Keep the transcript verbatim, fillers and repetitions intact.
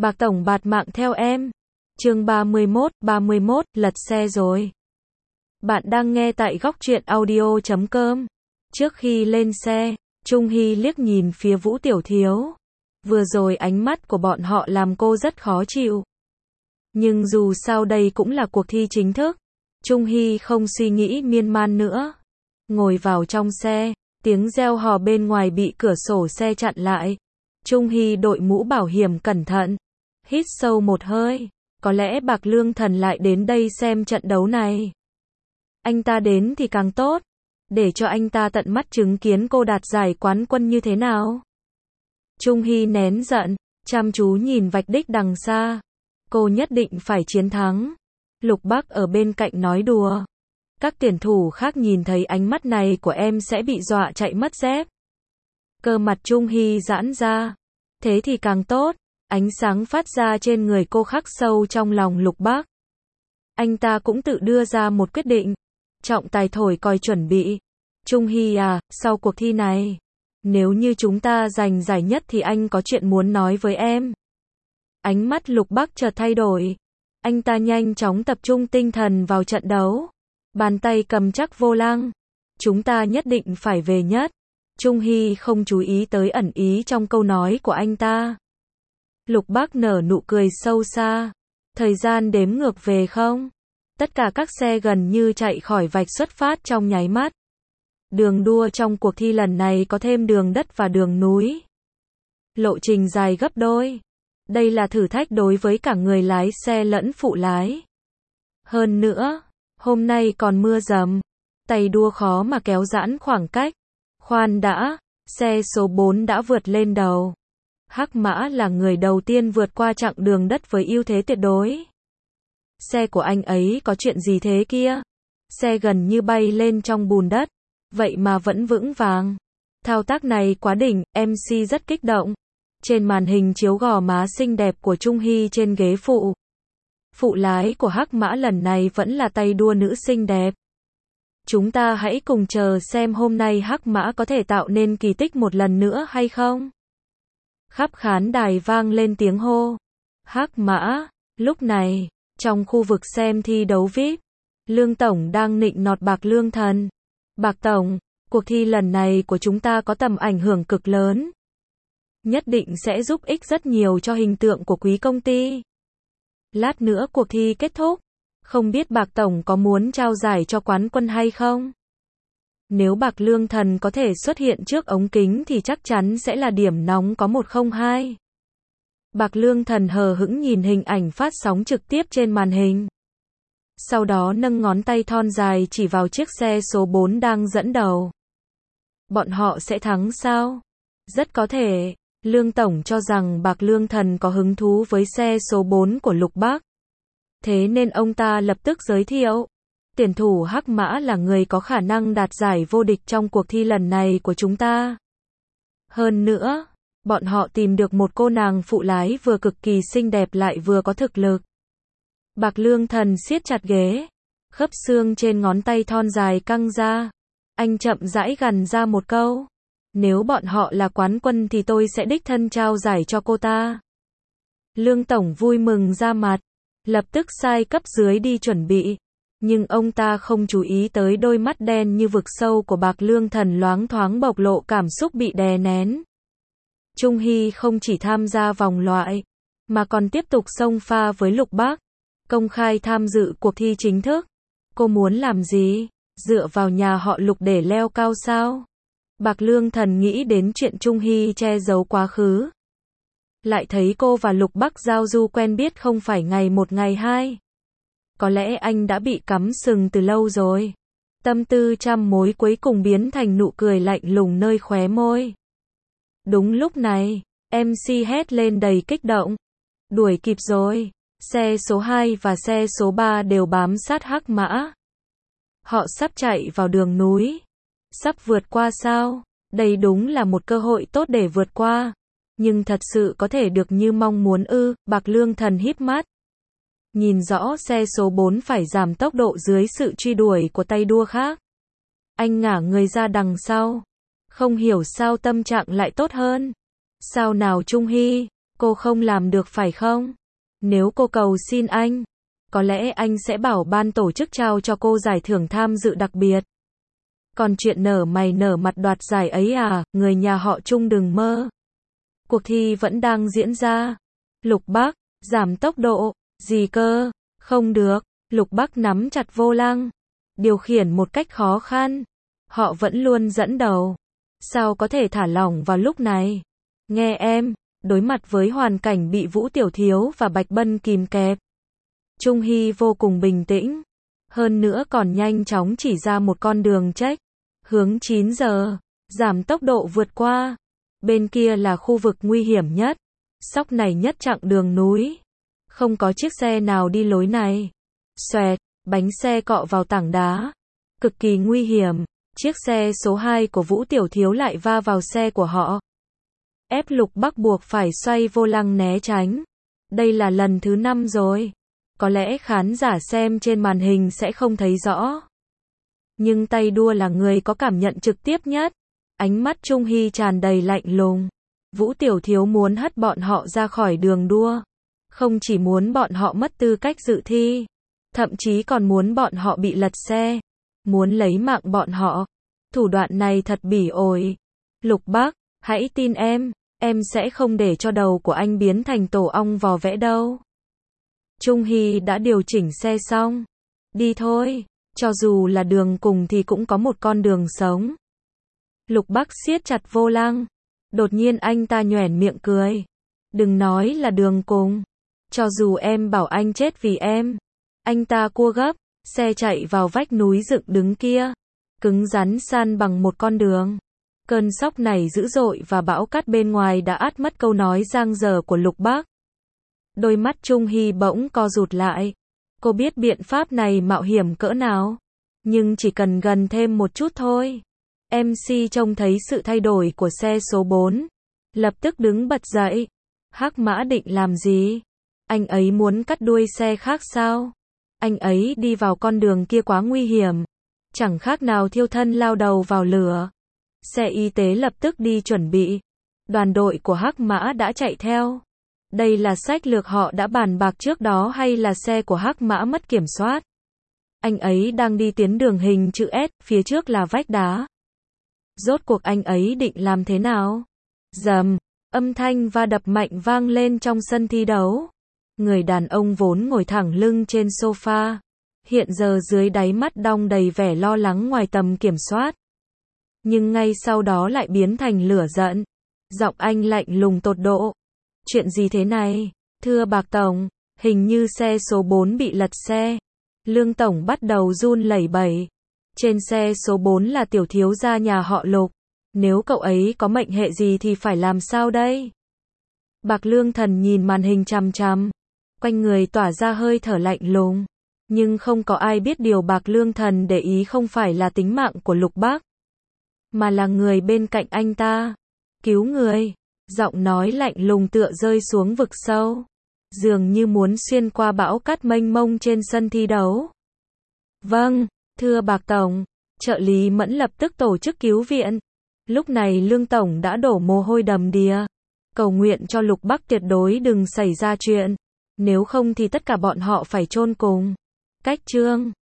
Bạc tổng bạt mạng theo em. Chương ba mươi mốt, ba mươi mốt, lật xe rồi. Bạn đang nghe tại góc truyện audio chấm com. Trước khi lên xe, Trung Hy liếc nhìn phía Vũ Tiểu Thiếu. Vừa rồi ánh mắt của bọn họ làm cô rất khó chịu. Nhưng dù sao đây cũng là cuộc thi chính thức. Trung Hy không suy nghĩ miên man nữa. Ngồi vào trong xe, tiếng reo hò bên ngoài bị cửa sổ xe chặn lại. Trung Hy đội mũ bảo hiểm cẩn thận. Hít sâu một hơi. Có lẽ Bạc Lương Thần lại đến đây xem trận đấu này. Anh ta đến thì càng tốt. Để cho anh ta tận mắt chứng kiến cô đạt giải quán quân như thế nào. Trung Hy nén giận, chăm chú nhìn vạch đích đằng xa. Cô nhất định phải chiến thắng. Lục Bắc ở bên cạnh nói đùa. Các tuyển thủ khác nhìn thấy ánh mắt này của em sẽ bị dọa chạy mất dép. Cơ mặt Trung Hy giãn ra. Thế thì càng tốt. Ánh sáng phát ra trên người cô khắc sâu trong lòng Lục Bắc. Anh ta cũng tự đưa ra một quyết định. Trọng tài thổi còi chuẩn bị. Trung Hy à, sau cuộc thi này, nếu như chúng ta giành giải nhất thì anh có chuyện muốn nói với em. Ánh mắt Lục Bắc chợt thay đổi. Anh ta nhanh chóng tập trung tinh thần vào trận đấu. Bàn tay cầm chắc vô lăng. Chúng ta nhất định phải về nhất. Trung Hy không chú ý tới ẩn ý trong câu nói của anh ta. Lục Bắc nở nụ cười sâu xa. Thời gian đếm ngược về không? Tất cả các xe gần như chạy khỏi vạch xuất phát trong nháy mắt. Đường đua trong cuộc thi lần này có thêm đường đất và đường núi. Lộ trình dài gấp đôi. Đây là thử thách đối với cả người lái xe lẫn phụ lái. Hơn nữa, hôm nay còn mưa dầm. Tay đua khó mà kéo giãn khoảng cách. Khoan đã, xe số bốn đã vượt lên đầu. Hắc Mã là người đầu tiên vượt qua chặng đường đất với ưu thế tuyệt đối. Xe của anh ấy có chuyện gì thế kia? Xe gần như bay lên trong bùn đất. Vậy mà vẫn vững vàng. Thao tác này quá đỉnh, em xê rất kích động. Trên màn hình chiếu gò má xinh đẹp của Trung Hy trên ghế phụ. Phụ lái của Hắc Mã lần này vẫn là tay đua nữ xinh đẹp. Chúng ta hãy cùng chờ xem hôm nay Hắc Mã có thể tạo nên kỳ tích một lần nữa hay không? Khắp khán đài vang lên tiếng hô. Hắc Mã. Lúc này, trong khu vực xem thi đấu vi ai pi, Lương Tổng đang nịnh nọt Bạc Lương Thần. Bạc Tổng, cuộc thi lần này của chúng ta có tầm ảnh hưởng cực lớn. Nhất định sẽ giúp ích rất nhiều cho hình tượng của quý công ty. Lát nữa cuộc thi kết thúc. Không biết Bạc Tổng có muốn trao giải cho quán quân hay không? Nếu Bạc Lương Thần có thể xuất hiện trước ống kính thì chắc chắn sẽ là điểm nóng có một không hai. Bạc Lương Thần hờ hững nhìn hình ảnh phát sóng trực tiếp trên màn hình. Sau đó nâng ngón tay thon dài chỉ vào chiếc xe số bốn đang dẫn đầu. Bọn họ sẽ thắng sao? Rất có thể. Lương Tổng cho rằng Bạc Lương Thần có hứng thú với xe số bốn của Lục Bắc. Thế nên ông ta lập tức giới thiệu. Tuyển thủ Hắc Mã là người có khả năng đạt giải vô địch trong cuộc thi lần này của chúng ta. Hơn nữa, bọn họ tìm được một cô nàng phụ lái vừa cực kỳ xinh đẹp lại vừa có thực lực. Bạc Lương Thần siết chặt ghế. Khớp xương trên ngón tay thon dài căng ra. Anh chậm rãi gằn ra một câu. Nếu bọn họ là quán quân thì tôi sẽ đích thân trao giải cho cô ta. Lương Tổng vui mừng ra mặt. Lập tức sai cấp dưới đi chuẩn bị. Nhưng ông ta không chú ý tới đôi mắt đen như vực sâu của Bạc Lương Thần loáng thoáng bộc lộ cảm xúc bị đè nén. Trung Hy không chỉ tham gia vòng loại, mà còn tiếp tục xông pha với Lục Bắc. Công khai tham dự cuộc thi chính thức. Cô muốn làm gì? Dựa vào nhà họ Lục để leo cao sao? Bạc Lương Thần nghĩ đến chuyện Trung Hy che giấu quá khứ. Lại thấy cô và Lục Bắc giao du quen biết không phải ngày một ngày hai. Có lẽ anh đã bị cắm sừng từ lâu rồi. Tâm tư trăm mối cuối cùng biến thành nụ cười lạnh lùng nơi khóe môi. Đúng lúc này, em xê hét lên đầy kích động. Đuổi kịp rồi. Xe số hai và xe số ba đều bám sát Hắc Mã. Họ sắp chạy vào đường núi. Sắp vượt qua sao? Đây đúng là một cơ hội tốt để vượt qua. Nhưng thật sự có thể được như mong muốn ư? Bạc Lương Thần híp mắt. Nhìn rõ xe số bốn phải giảm tốc độ dưới sự truy đuổi của tay đua khác. Anh ngả người ra đằng sau. Không hiểu sao tâm trạng lại tốt hơn. Sao nào Trung Hy? Cô không làm được phải không? Nếu cô cầu xin anh, có lẽ anh sẽ bảo ban tổ chức trao cho cô giải thưởng tham dự đặc biệt. Còn chuyện nở mày nở mặt đoạt giải ấy à, người nhà họ Trung đừng mơ. Cuộc thi vẫn đang diễn ra. Lục Bắc, giảm tốc độ, gì cơ, không được. Lục Bắc nắm chặt vô lăng, điều khiển một cách khó khăn. Họ vẫn luôn dẫn đầu. Sao có thể thả lỏng vào lúc này? Nghe em, đối mặt với hoàn cảnh bị Vũ Tiểu Thiếu và Bạch Bân kìm kẹp, Trung Hy vô cùng bình tĩnh. Hơn nữa còn nhanh chóng chỉ ra một con đường check. Hướng chín giờ, giảm tốc độ vượt qua. Bên kia là khu vực nguy hiểm nhất. Sóc này nhất chặng đường núi. Không có chiếc xe nào đi lối này. Xoẹt, bánh xe cọ vào tảng đá. Cực kỳ nguy hiểm. Chiếc xe số hai của Vũ Tiểu Thiếu lại va vào xe của họ. Ép Lục Bắc buộc phải xoay vô lăng né tránh. Đây là lần thứ năm rồi. Có lẽ khán giả xem trên màn hình sẽ không thấy rõ. Nhưng tay đua là người có cảm nhận trực tiếp nhất. Ánh mắt Trung Hy tràn đầy lạnh lùng. Vũ Tiểu Thiếu muốn hất bọn họ ra khỏi đường đua. Không chỉ muốn bọn họ mất tư cách dự thi, thậm chí còn muốn bọn họ bị lật xe. Muốn lấy mạng bọn họ. Thủ đoạn này thật bỉ ổi. Lục Bắc, hãy tin em, em sẽ không để cho đầu của anh biến thành tổ ong vò vẽ đâu. Trung Hy đã điều chỉnh xe xong. Đi thôi, cho dù là đường cùng thì cũng có một con đường sống. Lục Bắc siết chặt vô lăng. Đột nhiên anh ta nhoẻn miệng cười. Đừng nói là đường cùng. Cho dù em bảo anh chết vì em. Anh ta cua gấp, xe chạy vào vách núi dựng đứng kia. Cứng rắn san bằng một con đường. Cơn sóc này dữ dội và bão cát bên ngoài đã át mất câu nói giang dở của Lục Bắc. Đôi mắt Trung Hy bỗng co rụt lại. Cô biết biện pháp này mạo hiểm cỡ nào. Nhưng chỉ cần gần thêm một chút thôi. em xê trông thấy sự thay đổi của xe số bốn. Lập tức đứng bật dậy. Hắc Mã định làm gì? Anh ấy muốn cắt đuôi xe khác sao? Anh ấy đi vào con đường kia quá nguy hiểm. Chẳng khác nào thiêu thân lao đầu vào lửa. Xe y tế lập tức đi chuẩn bị. Đoàn đội của Hắc Mã đã chạy theo. Đây là sách lược họ đã bàn bạc trước đó hay là xe của Hắc Mã mất kiểm soát? Anh ấy đang đi tiến đường hình chữ S, phía trước là vách đá. Rốt cuộc anh ấy định làm thế nào? Rầm, âm thanh va đập mạnh vang lên trong sân thi đấu. Người đàn ông vốn ngồi thẳng lưng trên sofa, hiện giờ dưới đáy mắt đong đầy vẻ lo lắng ngoài tầm kiểm soát. Nhưng ngay sau đó lại biến thành lửa giận. Giọng anh lạnh lùng tột độ. Chuyện gì thế này? Thưa Bạc Tổng, hình như xe số bốn bị lật xe. Lương Tổng bắt đầu run lẩy bẩy. Trên xe số bốn là tiểu thiếu gia nhà họ Lục. Nếu cậu ấy có mệnh hệ gì thì phải làm sao đây? Bạc Lương Thần nhìn màn hình chằm chằm. Quanh người tỏa ra hơi thở lạnh lùng. Nhưng không có ai biết điều Bạc Lương Thần để ý không phải là tính mạng của Lục Bắc, mà là người bên cạnh anh ta. Cứu người. Giọng nói lạnh lùng tựa rơi xuống vực sâu. Dường như muốn xuyên qua bão cát mênh mông trên sân thi đấu. Vâng, thưa Bạc Tổng. Trợ lý Mẫn lập tức tổ chức cứu viện. Lúc này Lương Tổng đã đổ mồ hôi đầm đìa. Cầu nguyện cho Lục Bắc tuyệt đối đừng xảy ra chuyện. Nếu không thì tất cả bọn họ phải chôn cùng. Cách chương